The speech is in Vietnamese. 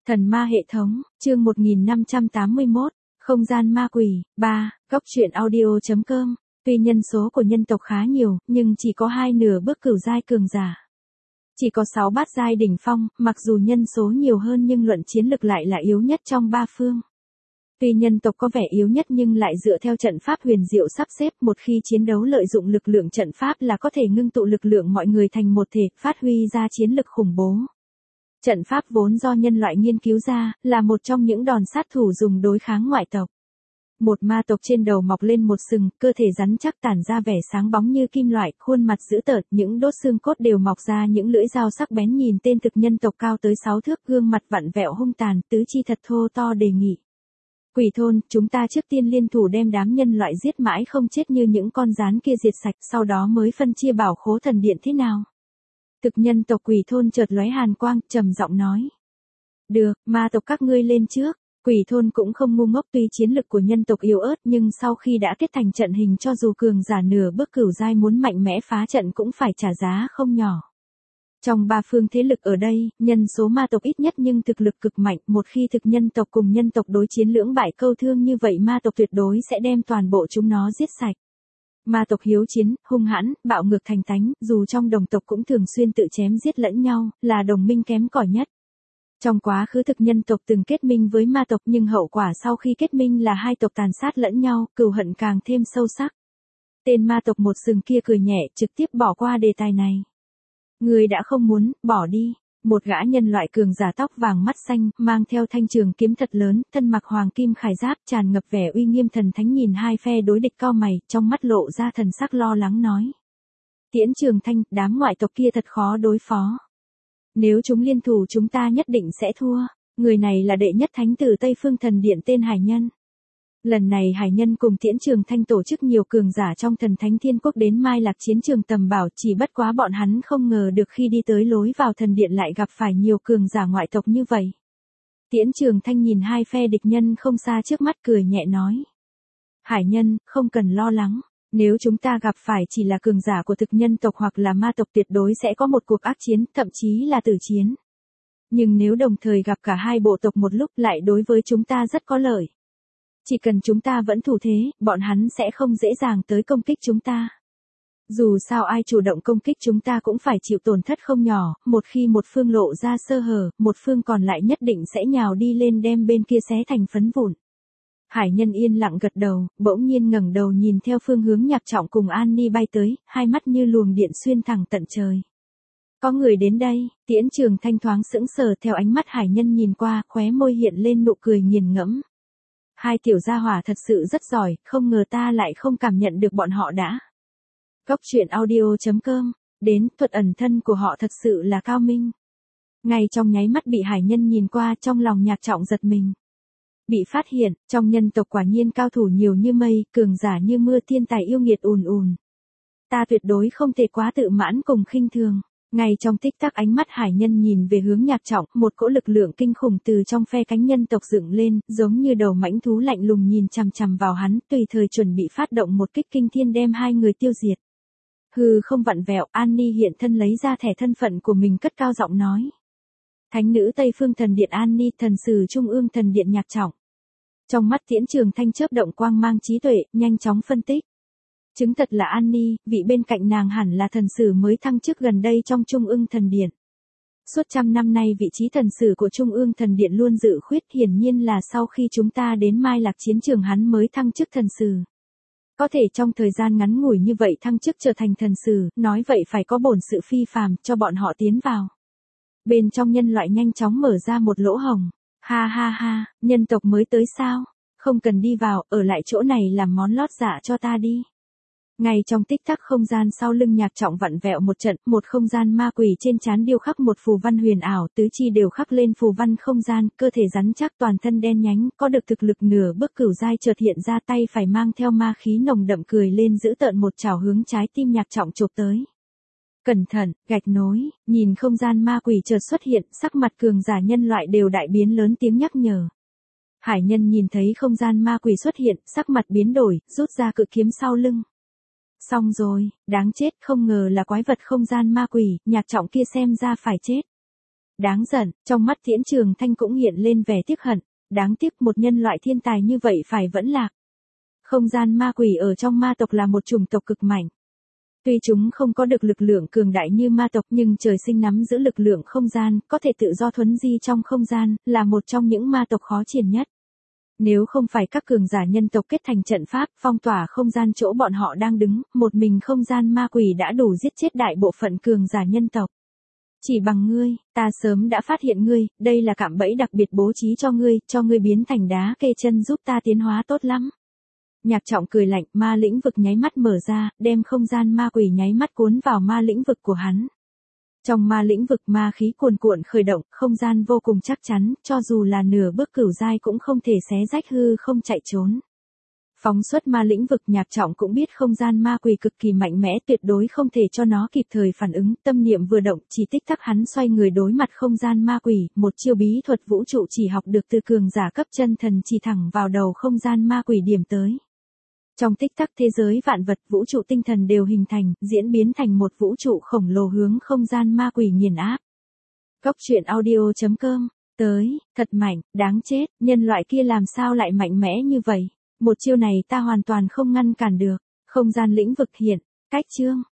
Thần ma hệ thống, chương 1581, không gian ma quỷ, 3, góc truyện audio.com. Tuy nhân số của nhân tộc khá nhiều, nhưng chỉ có 2/2 bước cửu giai cường giả. Chỉ có 6 bát giai đỉnh phong, mặc dù nhân số nhiều hơn nhưng luận chiến lực lại là yếu nhất trong ba phương. Tuy nhân tộc có vẻ yếu nhất nhưng lại dựa theo trận pháp huyền diệu sắp xếp, một khi chiến đấu lợi dụng lực lượng trận pháp là có thể ngưng tụ lực lượng mọi người thành một thể, phát huy ra chiến lực khủng bố. Trận pháp vốn do nhân loại nghiên cứu ra, là một trong những đòn sát thủ dùng đối kháng ngoại tộc. Một ma tộc trên đầu mọc lên một sừng, cơ thể rắn chắc tản ra vẻ sáng bóng như kim loại, khuôn mặt dữ tợn, những đốt xương cốt đều mọc ra những lưỡi dao sắc bén, nhìn tên thực nhân tộc cao tới 6 thước, gương mặt vặn vẹo hung tàn, tứ chi thật thô to đề nghị. Quỷ thôn, chúng ta trước tiên liên thủ đem đám nhân loại giết mãi không chết như những con gián kia diệt sạch, sau đó mới phân chia bảo khố thần điện thế nào? Thực nhân tộc quỷ thôn chợt lóe hàn quang, trầm giọng nói. Được, ma tộc các ngươi lên trước. Quỷ thôn cũng không ngu ngốc, tuy chiến lực của nhân tộc yếu ớt nhưng sau khi đã kết thành trận hình, cho dù cường giả nửa bước cửu giai muốn mạnh mẽ phá trận cũng phải trả giá không nhỏ. Trong ba phương thế lực ở đây, nhân số ma tộc ít nhất nhưng thực lực cực mạnh, một khi thực nhân tộc cùng nhân tộc đối chiến lưỡng bại câu thương như vậy, ma tộc tuyệt đối sẽ đem toàn bộ chúng nó giết sạch. Ma tộc hiếu chiến, hung hãn, bạo ngược thành tánh, dù trong đồng tộc cũng thường xuyên tự chém giết lẫn nhau, là đồng minh kém cỏi nhất. Trong quá khứ thực nhân tộc từng kết minh với ma tộc nhưng hậu quả sau khi kết minh là hai tộc tàn sát lẫn nhau, cừu hận càng thêm sâu sắc. Tên ma tộc một sừng kia cười nhẹ, trực tiếp bỏ qua đề tài này. Người đã không muốn, bỏ đi. Một gã nhân loại cường giả tóc vàng mắt xanh, mang theo thanh trường kiếm thật lớn, thân mặc hoàng kim khải giáp, tràn ngập vẻ uy nghiêm thần thánh, nhìn hai phe đối địch cau mày, trong mắt lộ ra thần sắc lo lắng nói. Tiễn Trường Thanh, đám ngoại tộc kia thật khó đối phó. Nếu chúng liên thủ chúng ta nhất định sẽ thua. Người này là đệ nhất thánh tử Tây Phương Thần Điện tên Hải Nhân. Lần này Hải Nhân cùng Tiễn Trường Thanh tổ chức nhiều cường giả trong Thần Thánh Thiên Quốc đến Mai Lạc chiến trường tầm bảo, chỉ bất quá bọn hắn không ngờ được khi đi tới lối vào thần điện lại gặp phải nhiều cường giả ngoại tộc như vậy. Tiễn Trường Thanh nhìn hai phe địch nhân không xa trước mắt, cười nhẹ nói. Hải Nhân, không cần lo lắng. Nếu chúng ta gặp phải chỉ là cường giả của thực nhân tộc hoặc là ma tộc, tuyệt đối sẽ có một cuộc ác chiến, thậm chí là tử chiến. Nhưng nếu đồng thời gặp cả hai bộ tộc một lúc, lại đối với chúng ta rất có lợi. Chỉ cần chúng ta vẫn thủ thế, bọn hắn sẽ không dễ dàng tới công kích chúng ta. Dù sao ai chủ động công kích chúng ta cũng phải chịu tổn thất không nhỏ, một khi một phương lộ ra sơ hở, một phương còn lại nhất định sẽ nhào đi lên đem bên kia xé thành phấn vụn. Hải Nhân yên lặng gật đầu, bỗng nhiên ngẩng đầu nhìn theo phương hướng Nhạc Trọng cùng An Ni bay tới, hai mắt như luồng điện xuyên thẳng tận trời. Có người đến đây. Tiễn Trường Thanh thoáng sững sờ, theo ánh mắt Hải Nhân nhìn qua, khóe môi hiện lên nụ cười nghiền ngẫm. Hai tiểu gia hỏa thật sự rất giỏi, không ngờ ta lại không cảm nhận được bọn họ đã. Góc truyện audio.com, đến, thuật ẩn thân của họ thật sự là cao minh. Ngay trong nháy mắt bị Hải Nhân nhìn qua, trong lòng Nhạc Trọng giật mình. Bị phát hiện, trong nhân tộc quả nhiên cao thủ nhiều như mây, cường giả như mưa, thiên tài yêu nghiệt ùn ùn. Ta tuyệt đối không thể quá tự mãn cùng khinh thường. Ngay trong tích tắc ánh mắt Hải Nhân nhìn về hướng Nhạc Trọng, một cỗ lực lượng kinh khủng từ trong phe cánh nhân tộc dựng lên, giống như đầu mãnh thú lạnh lùng nhìn chằm chằm vào hắn, tùy thời chuẩn bị phát động một kích kinh thiên đem hai người tiêu diệt. Hừ, không vặn vẹo, An Ni hiện thân lấy ra thẻ thân phận của mình, cất cao giọng nói. Thánh nữ Tây Phương Thần Điện An Ni, thần sử Trung ương Thần Điện Nhạc Trọng. Trong mắt Tiễn Trường Thanh chớp động quang mang trí tuệ, nhanh chóng phân tích. Chứng thật là An Ni, vị bên cạnh nàng hẳn là thần sử mới thăng chức gần đây trong Trung ương Thần Điện. Suốt trăm năm nay vị trí thần sử của Trung ương Thần Điện luôn dự khuyết, hiển nhiên là sau khi chúng ta đến Mai Lạc chiến trường hắn mới thăng chức thần sử. Có thể trong thời gian ngắn ngủi như vậy thăng chức trở thành thần sử, nói vậy phải có bổn sự phi phàm, cho bọn họ tiến vào. Bên trong nhân loại nhanh chóng mở ra một lỗ hổng. Ha ha ha, nhân tộc mới tới sao? Không cần đi vào, ở lại chỗ này làm món lót dạ cho ta đi. Ngay trong tích tắc không gian sau lưng Nhạc Trọng vặn vẹo một trận, một không gian ma quỷ trên trán điêu khắc một phù văn huyền ảo, tứ chi đều khắc lên phù văn không gian, cơ thể rắn chắc toàn thân đen nhánh, có được thực lực nửa bước cửu giai, chợt hiện ra tay phải mang theo ma khí nồng đậm, cười lên giữ tợn một chảo hướng trái tim Nhạc Trọng chụp tới. Cẩn thận, gạch nối, nhìn không gian ma quỷ chợt xuất hiện, sắc mặt cường giả nhân loại đều đại biến, lớn tiếng nhắc nhở. Hải Nhân nhìn thấy không gian ma quỷ xuất hiện, sắc mặt biến đổi, rút ra cự kiếm sau lưng. Xong rồi, đáng chết, không ngờ là quái vật không gian ma quỷ, Nhạc Trọng kia xem ra phải chết. Đáng giận, trong mắt Tiễn Trường Thanh cũng hiện lên vẻ tiếc hận, đáng tiếc một nhân loại thiên tài như vậy phải vẫn lạc. Không gian ma quỷ ở trong ma tộc là một chủng tộc cực mạnh. Tuy chúng không có được lực lượng cường đại như ma tộc nhưng trời sinh nắm giữ lực lượng không gian, có thể tự do thuấn di trong không gian, là một trong những ma tộc khó triển nhất. Nếu không phải các cường giả nhân tộc kết thành trận pháp phong tỏa không gian chỗ bọn họ đang đứng, một mình không gian ma quỷ đã đủ giết chết đại bộ phận cường giả nhân tộc. Chỉ bằng ngươi, ta sớm đã phát hiện ngươi, đây là cạm bẫy đặc biệt bố trí cho ngươi biến thành đá kê chân giúp ta tiến hóa tốt lắm. Nhạc Trọng cười lạnh, ma lĩnh vực nháy mắt mở ra, đem không gian ma quỷ nháy mắt cuốn vào ma lĩnh vực của hắn. Trong ma lĩnh vực ma khí cuồn cuộn khởi động, không gian vô cùng chắc chắn, cho dù là nửa bước cửu giai cũng không thể xé rách hư không chạy trốn. Phóng xuất ma lĩnh vực, Nhạc Trọng cũng biết không gian ma quỷ cực kỳ mạnh mẽ, tuyệt đối không thể cho nó kịp thời phản ứng, tâm niệm vừa động, chỉ tích tắc hắn xoay người đối mặt không gian ma quỷ, một chiêu bí thuật vũ trụ chỉ học được từ cường giả cấp chân thần chỉ thẳng vào đầu không gian ma quỷ điểm tới. Trong tích tắc thế giới vạn vật vũ trụ tinh thần đều hình thành, diễn biến thành một vũ trụ khổng lồ hướng không gian ma quỷ nghiền áp. Cốc truyện audio.com, tới, thật mạnh, đáng chết, nhân loại kia làm sao lại mạnh mẽ như vậy? Một chiêu này ta hoàn toàn không ngăn cản được. Không gian lĩnh vực hiện, cách chương.